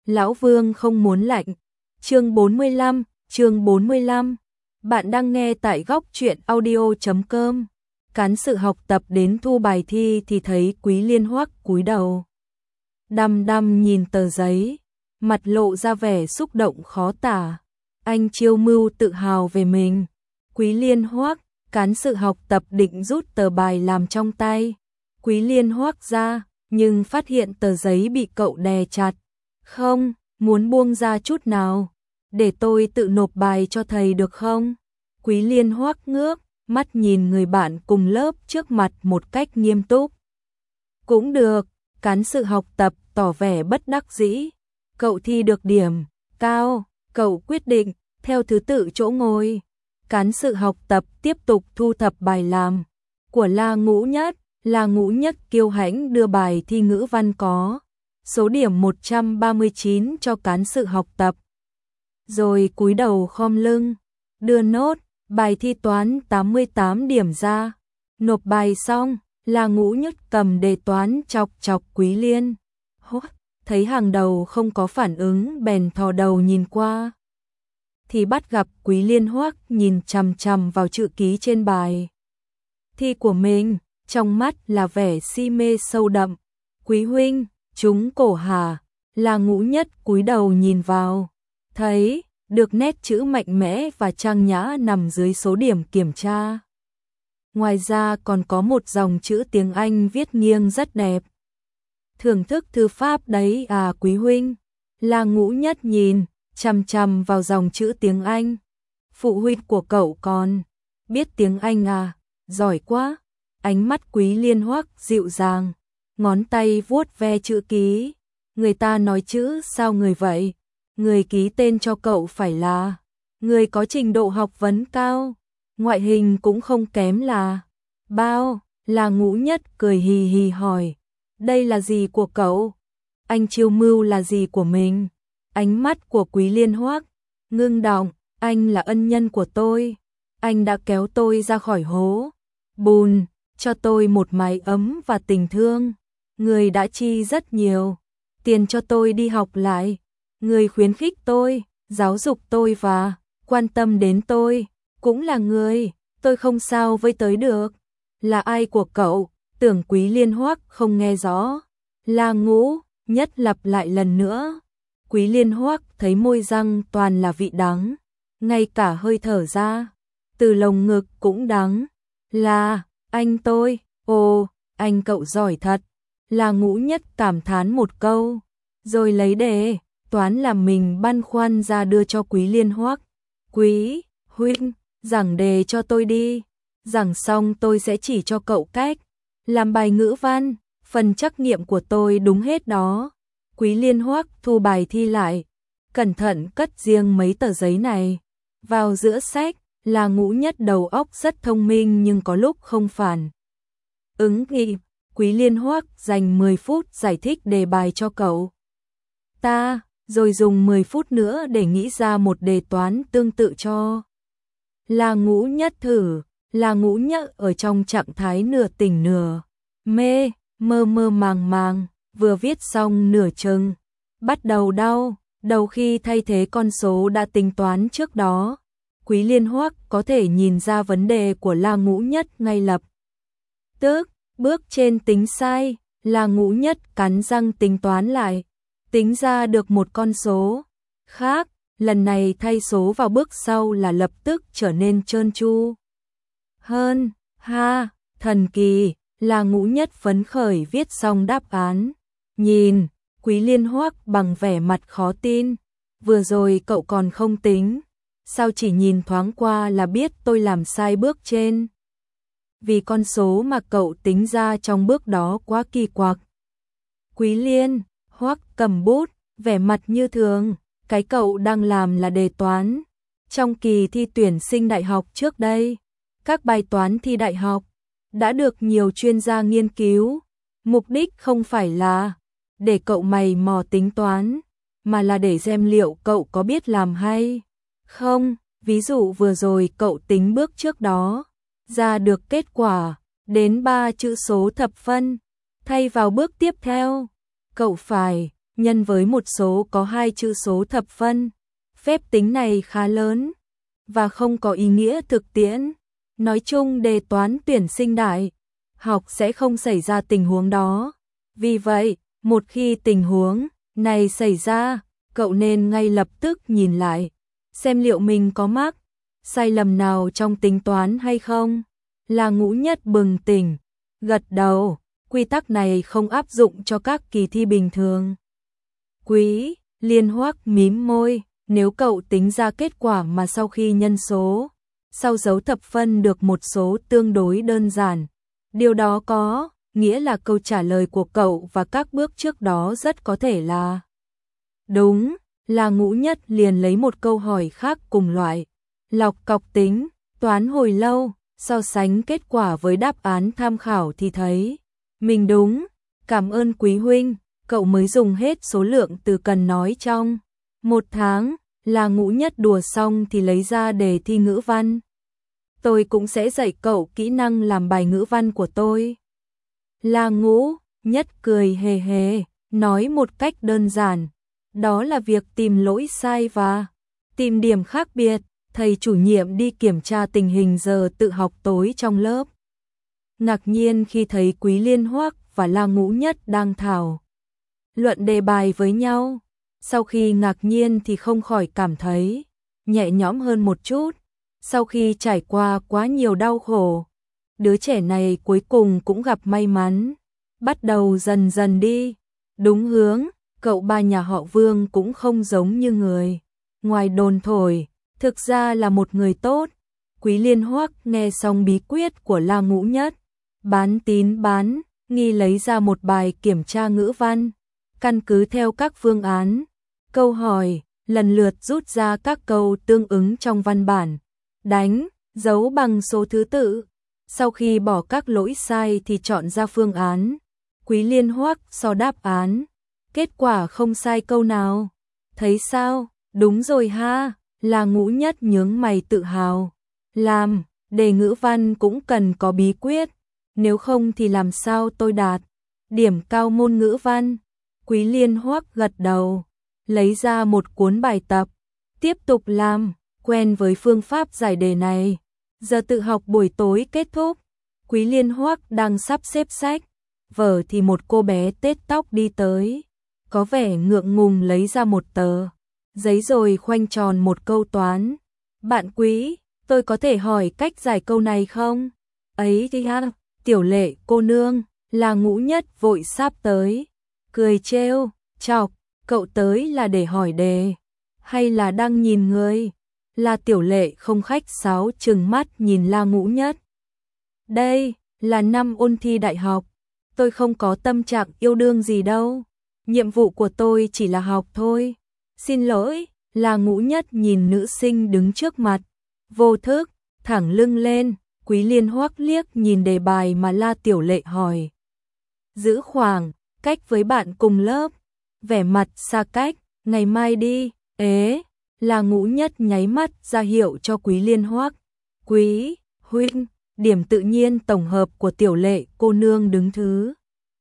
Lão Vương không muốn lạnh. Chương 45. Bạn đang nghe tại góc truyện audio.com. Cán sự học tập đến thu bài thi thì thấy Quý Liên Hoắc cúi đầu. Đăm đăm nhìn tờ giấy, mặt lộ ra vẻ xúc động khó tả. Anh Chiêu Mưu tự hào về mình. Quý Liên Hoắc, cán sự học tập định rút tờ bài làm trong tay. Quý Liên Hoắc ra, nhưng phát hiện tờ giấy bị cậu đè chặt. Không, muốn buông ra chút nào. Để tôi tự nộp bài cho thầy được không? Quý Liên Hoắc ngước, mắt nhìn người bạn cùng lớp trước mặt một cách nghiêm túc. Cũng được, cán sự học tập tỏ vẻ bất đắc dĩ. Cậu thi được điểm cao, cậu quyết định, theo thứ tự chỗ ngồi. Cán sự học tập tiếp tục thu thập bài làm. Của La Ngũ Nhất kiêu hãnh đưa bài thi ngữ văn có số điểm 139 cho cán sự học tập. Rồi cúi đầu khom lưng, đưa nốt, bài thi toán 88 điểm ra. Nộp bài xong, La Ngũ Nhất cầm đề toán chọc chọc Quý Liên. Thấy hàng đầu không có phản ứng bèn thò đầu nhìn qua. Thì bắt gặp Quý Liên Hoắc nhìn chằm chằm vào chữ ký trên bài thi của mình, trong mắt là vẻ si mê sâu đậm. Quý huynh, chúng cổ hả? La Ngũ Nhất cúi đầu nhìn vào, thấy được nét chữ mạnh mẽ và trang nhã nằm dưới số điểm kiểm tra. Ngoài ra còn có một dòng chữ tiếng Anh viết nghiêng rất đẹp. Thưởng thức thư pháp đấy à Quý huynh? La Ngũ Nhất nhìn chằm chằm vào dòng chữ tiếng Anh. Phụ huynh của cậu còn biết tiếng Anh à? Giỏi quá. Ánh mắt Quý Liên Hoắc dịu dàng, ngón tay vuốt ve chữ ký. Người ta nói chữ sao người vậy? Người ký tên cho cậu phải là người có trình độ học vấn cao, ngoại hình cũng không kém là bao? La Ngũ Nhất cười hì hì hỏi, đây là gì của cậu? Anh Chiêu Mưu là gì của mình? Ánh mắt của Quý Liên Hoắc ngưng đọng, anh là ân nhân của tôi. Anh đã kéo tôi ra khỏi hố bùn, cho tôi một mái ấm và tình thương. Người đã chi rất nhiều tiền cho tôi đi học lại. Người khuyến khích tôi, giáo dục tôi và quan tâm đến tôi. Cũng là người tôi không sao với tới được. Là ai của cậu? Tưởng Quý Liên Hoắc không nghe rõ. La Ngũ Nhất lặp lại lần nữa. Quý Liên Hoắc thấy môi răng toàn là vị đắng, ngay cả hơi thở ra từ lồng ngực cũng đắng. Là anh tôi, ồ, anh cậu giỏi thật. La Ngũ Nhất cảm thán một câu, rồi lấy đề toán làm mình băn khoăn ra đưa cho Quý Liên Hoắc. Quý huynh, giảng đề cho tôi đi. Giảng xong tôi sẽ chỉ cho cậu cách làm bài ngữ văn, phần trắc nghiệm của tôi đúng hết đó. Quý Liên Hoắc thu bài thi lại, cẩn thận cất riêng mấy tờ giấy này vào giữa sách. La Ngũ Nhất đầu óc rất thông minh nhưng có lúc không phản ứng kịp. Quý Liên Hoắc dành 10 phút giải thích đề bài cho cậu ta, rồi dùng 10 phút nữa để nghĩ ra một đề toán tương tự cho La Ngũ Nhất thử. La Ngũ Nhất ở trong trạng thái nửa tỉnh nửa mê, mơ mơ màng màng, vừa viết xong nửa chừng bắt đầu đau đầu khi thay thế con số đã tính toán trước đó. Quý Liên Hoắc có thể nhìn ra vấn đề của La Ngũ Nhất ngay lập tức. Bước trên tính sai, La Ngũ Nhất cắn răng tính toán lại, tính ra được một con số khác. Lần này thay số vào bước sau là lập tức trở nên trơn tru hơn. Ha, thần kỳ. La Ngũ Nhất phấn khởi viết xong đáp án, nhìn Quý Liên Hoắc bằng vẻ mặt khó tin. Vừa rồi cậu còn không tính, sao chỉ nhìn thoáng qua là biết tôi làm sai bước trên? Vì con số mà cậu tính ra trong bước đó quá kỳ quặc. Quý Liên Hoắc cầm bút, vẻ mặt như thường. Cái cậu đang làm là đề toán trong kỳ thi tuyển sinh đại học trước đây. Các bài toán thi đại học đã được nhiều chuyên gia nghiên cứu. Mục đích không phải là để cậu mày mò tính toán, mà là để xem liệu cậu có biết làm hay không. Ví dụ vừa rồi cậu tính bước trước đó, ra được kết quả đến 3 chữ số thập phân. Thay vào bước tiếp theo, cậu phải nhân với một số có 2 chữ số thập phân. Phép tính này khá lớn và không có ý nghĩa thực tiễn. Nói chung đề toán tuyển sinh đại học sẽ không xảy ra tình huống đó. Vì vậy, một khi tình huống này xảy ra, cậu nên ngay lập tức nhìn lại, xem liệu mình có mắc sai lầm nào trong tính toán hay không. La Ngũ Nhất bừng tỉnh, gật đầu, quy tắc này không áp dụng cho các kỳ thi bình thường. Quý Liên Hoắc mím môi, nếu cậu tính ra kết quả mà sau khi nhân số, sau dấu thập phân được một số tương đối đơn giản, điều đó có nghĩa là câu trả lời của cậu và các bước trước đó rất có thể là đúng. La Ngũ Nhất liền lấy một câu hỏi khác cùng loại, lọc cọc tính toán hồi lâu, so sánh kết quả với đáp án tham khảo thì thấy mình đúng. Cảm ơn Quý huynh, cậu mới dùng hết số lượng từ cần nói trong 1 tháng. La Ngũ Nhất đùa xong thì lấy ra đề thi ngữ văn. Tôi cũng sẽ dạy cậu kỹ năng làm bài ngữ văn của tôi. La Ngũ Nhất cười hề hề, nói một cách đơn giản, đó là việc tìm lỗi sai và tìm điểm khác biệt. Thầy chủ nhiệm đi kiểm tra tình hình giờ tự học tối trong lớp. Ngạc nhiên khi thấy Quý Liên Hoắc và La Ngũ Nhất đang thảo luận đề bài với nhau. Sau khi ngạc nhiên thì không khỏi cảm thấy nhẹ nhõm hơn một chút. Sau khi trải qua quá nhiều đau khổ, đứa trẻ này cuối cùng cũng gặp may mắn, bắt đầu dần dần đi đúng hướng. Cậu ba nhà họ Vương cũng không giống như người ngoài đồn thổi, thực ra là một người tốt. Quý Liên Hoắc nghe xong bí quyết của La Ngũ Nhất, bán tín bán nghi lấy ra một bài kiểm tra ngữ văn, căn cứ theo các phương án, câu hỏi, lần lượt rút ra các câu tương ứng trong văn bản, đánh dấu bằng số thứ tự. Sau khi bỏ các lỗi sai thì chọn ra phương án. Quý Liên Hoắc so đáp án, kết quả không sai câu nào. Thấy sao? Đúng rồi ha. La Ngũ Nhất nhướng mày tự hào. Làm đề ngữ văn cũng cần có bí quyết, nếu không thì làm sao tôi đạt điểm cao môn ngữ văn. Quý Liên Hoắc gật đầu, lấy ra một cuốn bài tập, tiếp tục làm quen với phương pháp giải đề này. Giờ tự học buổi tối kết thúc, Quý Liên Hoắc đang sắp xếp sách vở thì một cô bé tết tóc đi tới, có vẻ ngượng ngùng lấy ra một tờ giấy rồi khoanh tròn một câu toán. Bạn Quý, tôi có thể hỏi cách giải câu này không? Ấy thì ha, Tiểu Lệ cô nương. La Ngũ Nhất vội sáp tới, cười trêu chọc, cậu tới là để hỏi đề hay là đang nhìn người? La Tiểu Lệ không khách sáo trừng mắt nhìn La Ngũ Nhất. Đây là năm ôn thi đại học, tôi không có tâm trạng yêu đương gì đâu, nhiệm vụ của tôi chỉ là học thôi. Xin lỗi. La Ngũ Nhất nhìn nữ sinh đứng trước mặt, vô thức thẳng lưng lên. Quý Liên Hoắc liếc nhìn đề bài mà La Tiểu Lệ hỏi, giữ khoảng cách với bạn cùng lớp, vẻ mặt xa cách. Ngày mai đi. Ế. La Ngũ Nhất nháy mắt ra hiệu cho Quý Liên Hoắc. Quý huynh, điểm tự nhiên tổng hợp của Tiểu Lệ cô nương đứng thứ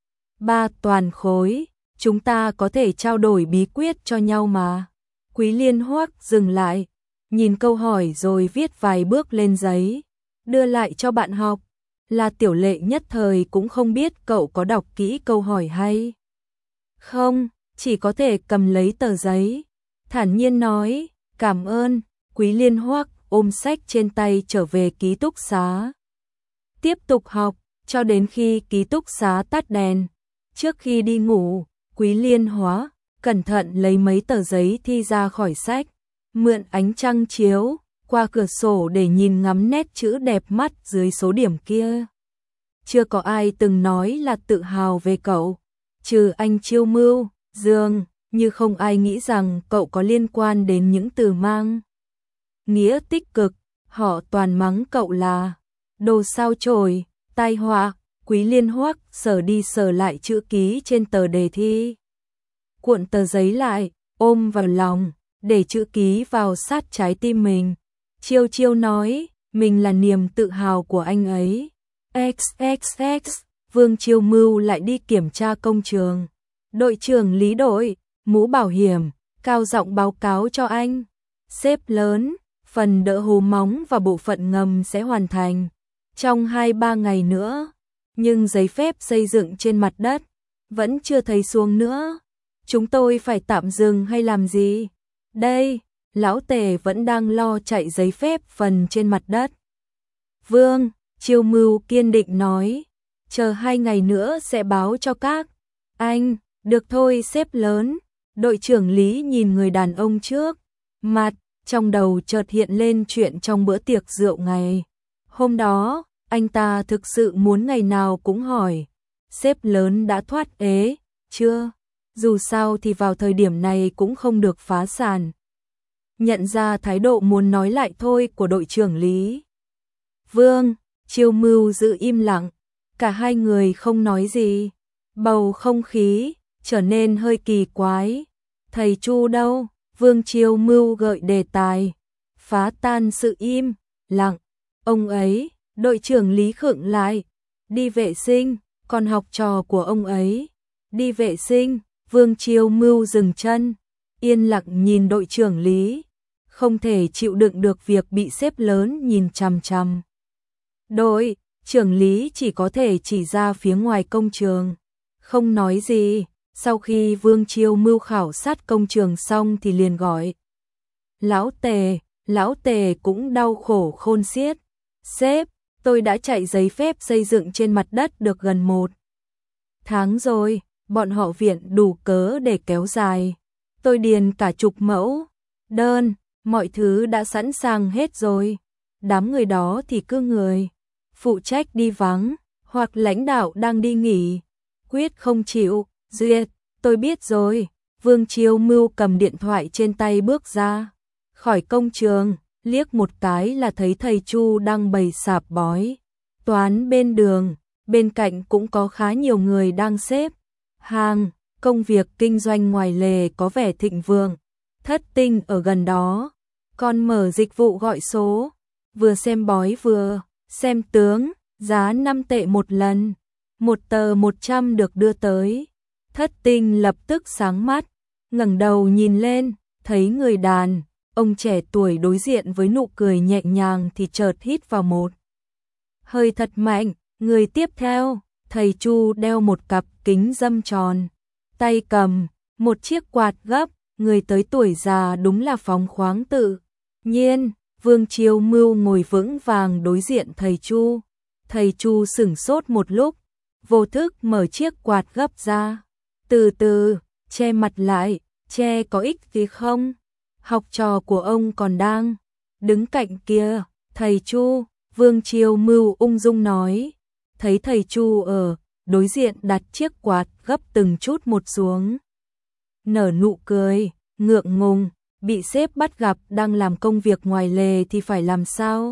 3 toàn khối, chúng ta có thể trao đổi bí quyết cho nhau mà. Quý Liên Hoắc dừng lại, nhìn câu hỏi rồi viết vài bước lên giấy, đưa lại cho bạn học. La Tiểu Lệ nhất thời cũng không biết cậu có đọc kỹ câu hỏi hay không, chỉ có thể cầm lấy tờ giấy, thản nhiên nói, cảm ơn. Quý Liên Hoắc ôm sách trên tay trở về ký túc xá, tiếp tục học cho đến khi ký túc xá tắt đèn. Trước khi đi ngủ, Quý Liên Hoắc cẩn thận lấy mấy tờ giấy thi ra khỏi sách, mượn ánh trăng chiếu qua cửa sổ để nhìn ngắm nét chữ đẹp mắt dưới số điểm kia. Chưa có ai từng nói là tự hào về cậu, trừ anh Chiêu Mưu, dường như không ai nghĩ rằng cậu có liên quan đến những từ mang nghĩa tích cực, họ toàn mắng cậu là đồ sao chổi, tai họa. Quý Liên Hoắc sờ đi sờ lại chữ ký trên tờ đề thi, cuộn tờ giấy lại, ôm vào lòng, để chữ ký vào sát trái tim mình. Chiêu Chiêu nói, mình là niềm tự hào của anh ấy. XXX, Vương Chiêu Mưu lại đi kiểm tra công trường. Đội trưởng Lý đội, mũ bảo hiểm, cao giọng báo cáo cho anh. Sếp lớn, phần đỡ hố móng và bộ phận ngầm sẽ hoàn thành trong 2-3 ngày nữa, nhưng giấy phép xây dựng trên mặt đất vẫn chưa thấy xuống nữa. Chúng tôi phải tạm dừng hay làm gì? Đây, lão Tề vẫn đang lo chạy giấy phép phần trên mặt đất. Vương Chiêu Mưu kiên định nói, chờ 2 ngày nữa sẽ báo cho các anh. Được thôi sếp lớn. Đội trưởng Lý nhìn người đàn ông trước mặt, trong đầu chợt hiện lên chuyện trong bữa tiệc rượu ngày hôm đó. Anh ta thực sự muốn ngày nào cũng hỏi, sếp lớn đã thoát ế chưa? Dù sao thì vào thời điểm này cũng không được phá sản. Nhận ra thái độ muốn nói lại thôi của đội trưởng Lý. Vương Chiêu Mưu giữ im lặng, cả hai người không nói gì. Bầu không khí trở nên hơi kỳ quái. Thầy Chu đâu? Vương Chiêu Mưu gợi đề tài, phá tan sự im lặng. Ông ấy, đội trưởng Lý khựng lại, đi vệ sinh, còn học trò của ông ấy đi vệ sinh. Vương Chiêu Mưu dừng chân, yên lặng nhìn đội trưởng Lý, không thể chịu đựng được việc bị sếp lớn nhìn chằm chằm. Đội trưởng Lý chỉ có thể chỉ ra phía ngoài công trường, không nói gì. Sau khi Vương Chiêu Mưu khảo sát công trường xong thì liền gọi Lão Tề cũng đau khổ khôn xiết. Sếp, tôi đã chạy giấy phép xây dựng trên mặt đất được gần 1 tháng rồi, bọn họ viện đủ cớ để kéo dài. Tôi điền cả chục mẫu đơn, mọi thứ đã sẵn sàng hết rồi. Đám người đó thì cứ người phụ trách đi vắng, hoặc lãnh đạo đang đi nghỉ, quyết không chịu duyệt. Tôi biết rồi. Vương Chiêu Mưu cầm điện thoại trên tay bước ra khỏi công trường, liếc một cái là thấy thầy Chu đang bày sạp bói toán bên đường, bên cạnh cũng có khá nhiều người đang xếp hàng. Công việc kinh doanh ngoài lề có vẻ thịnh vượng. Thất Tinh ở gần đó còn mở dịch vụ gọi số, vừa xem bói vừa xem tướng, giá 5 tệ một lần, một tờ 100 được đưa tới. Thất Tinh lập tức sáng mắt, ngẩng đầu nhìn lên, thấy người đàn ông trẻ tuổi đối diện với nụ cười nhẹ nhàng thì chợt hít vào một hơi thật mạnh. Người tiếp theo, thầy Chu đeo một cặp kính râm tròn, tay cầm một chiếc quạt gấp, người tới tuổi già đúng là phóng khoáng tự nhiên. Vương Chiêu Mưu ngồi vững vàng đối diện thầy Chu. Thầy Chu sửng sốt một lúc, vô thức mở chiếc quạt gấp ra, từ từ che mặt lại. Che có ích gì không? Học trò của ông còn đang đứng cạnh kia. Thầy Chu, Vương Chiêu Mưu ung dung nói. Thấy thầy Chu ở đối diện đặt chiếc quạt gấp từng chút một xuống, nở nụ cười ngượng ngùng. Bị sếp bắt gặp đang làm công việc ngoài lề thì phải làm sao?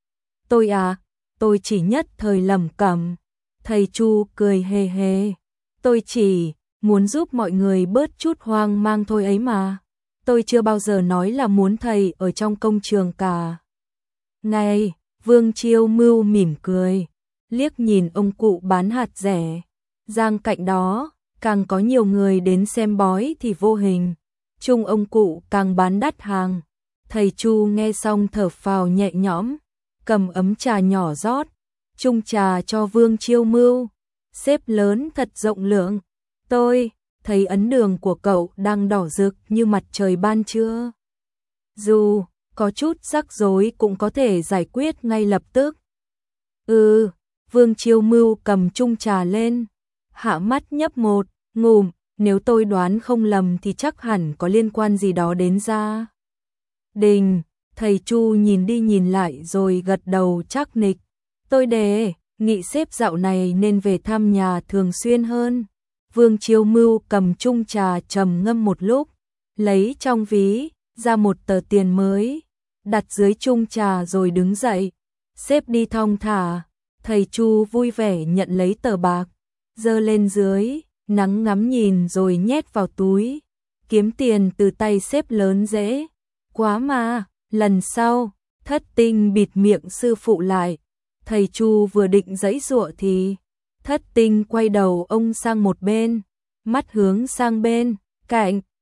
Tôi chỉ nhất thời lẩm cẩm. Thầy Chu cười hề hề. Tôi chỉ muốn giúp mọi người bớt chút hoang mang thôi ấy mà. Tôi chưa bao giờ nói là muốn thầy ở trong công trường cả. Này, Vương Chiêu Mưu mỉm cười, liếc nhìn ông cụ bán hạt rẻ. Giang cạnh đó, càng có nhiều người đến xem bói thì vô hình chung ông cụ càng bán đắt hàng. Thầy Chu nghe xong thở phào nhẹ nhõm, cầm ấm trà nhỏ rót chung trà cho Vương Chiêu Mưu. Sếp lớn thật rộng lượng. Tôi thấy ấn đường của cậu đang đỏ rực như mặt trời ban trưa. Dù có chút rắc rối cũng có thể giải quyết ngay lập tức. Vương Chiêu Mưu cầm chung trà lên, hạ mắt nhấp một ngụm. Nếu tôi đoán không lầm thì chắc hẳn có liên quan gì đó đến gia đình. Thầy Chu nhìn đi nhìn lại rồi gật đầu chắc nịch. Tôi đề nghị sếp dạo này nên về thăm nhà thường xuyên hơn. Vương Chiêu Mưu cầm chung trà trầm ngâm một lúc, lấy trong ví ra một tờ tiền mới, đặt dưới chung trà rồi đứng dậy. Sếp đi thong thả. Thầy Chu vui vẻ nhận lấy tờ bạc, giơ lên dưới, nắng ngắm nhìn rồi nhét vào túi. Kiếm tiền từ tay sếp lớn dễ quá mà. Lần sau, Thất Tinh bịt miệng sư phụ lại. Thầy Chu vừa định giãy giụa thì Thất Tinh quay đầu ông sang một bên, mắt hướng sang bên cạnh.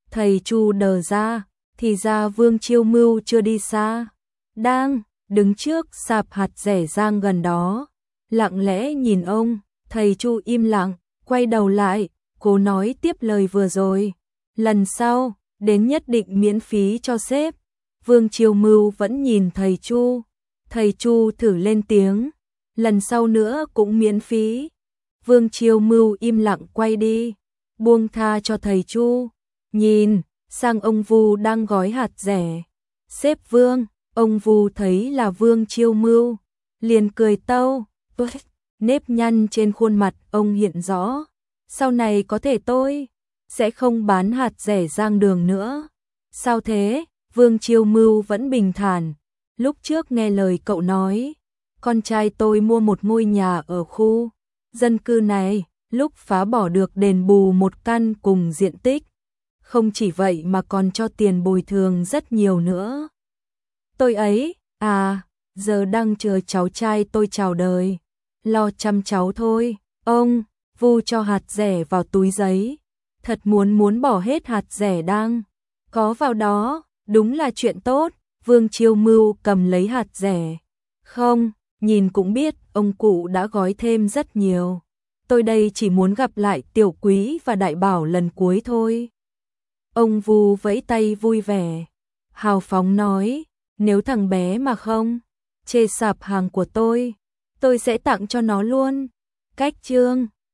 Thầy Chu đờ ra, thì ra Vương Chiêu Mưu chưa đi xa, đang đứng trước sạp hạt rẻ rang gần đó, lặng lẽ nhìn ông. Thầy Chu im lặng, quay đầu lại, cố nói tiếp lời vừa rồi. Lần sau, đến nhất định miễn phí cho sếp. Vương Chiêu Mưu vẫn nhìn thầy Chu. Thầy Chu thử lên tiếng, lần sau nữa cũng miễn phí. Vương Chiêu Mưu im lặng quay đi, buông tha cho thầy Chu. Nhìn sang ông Vu đang gói hạt rẻ. Sếp Vương, ông Vu thấy là Vương Chiêu Mưu, liền cười tâu. Nếp nhăn trên khuôn mặt ông hiện rõ. Sau này có thể tôi sẽ không bán hạt rẻ rang đường nữa. Sao thế? Vương Chiêu Mưu vẫn bình thản. Lúc trước nghe lời cậu nói, con trai tôi mua một ngôi nhà ở khu dân cư này, lúc phá bỏ được đền bù một căn cùng diện tích. Không chỉ vậy mà còn cho tiền bồi thường rất nhiều nữa. Tôi ấy, giờ đang chờ cháu trai tôi chào đời, lo chăm cháu thôi. Ông Vu cho hạt rẻ vào túi giấy, thật muốn bỏ hết hạt rẻ đang có vào đó, đúng là chuyện tốt. Vương Chiêu Mưu cầm lấy hạt rẻ. Không, nhìn cũng biết ông cụ đã gói thêm rất nhiều. Tôi đây chỉ muốn gặp lại Tiểu Quý và Đại Bảo lần cuối thôi. Ông Vu vẫy tay vui vẻ, hào phóng nói, nếu thằng bé mà không chê sạp hàng của tôi sẽ tặng cho nó luôn. Cách chương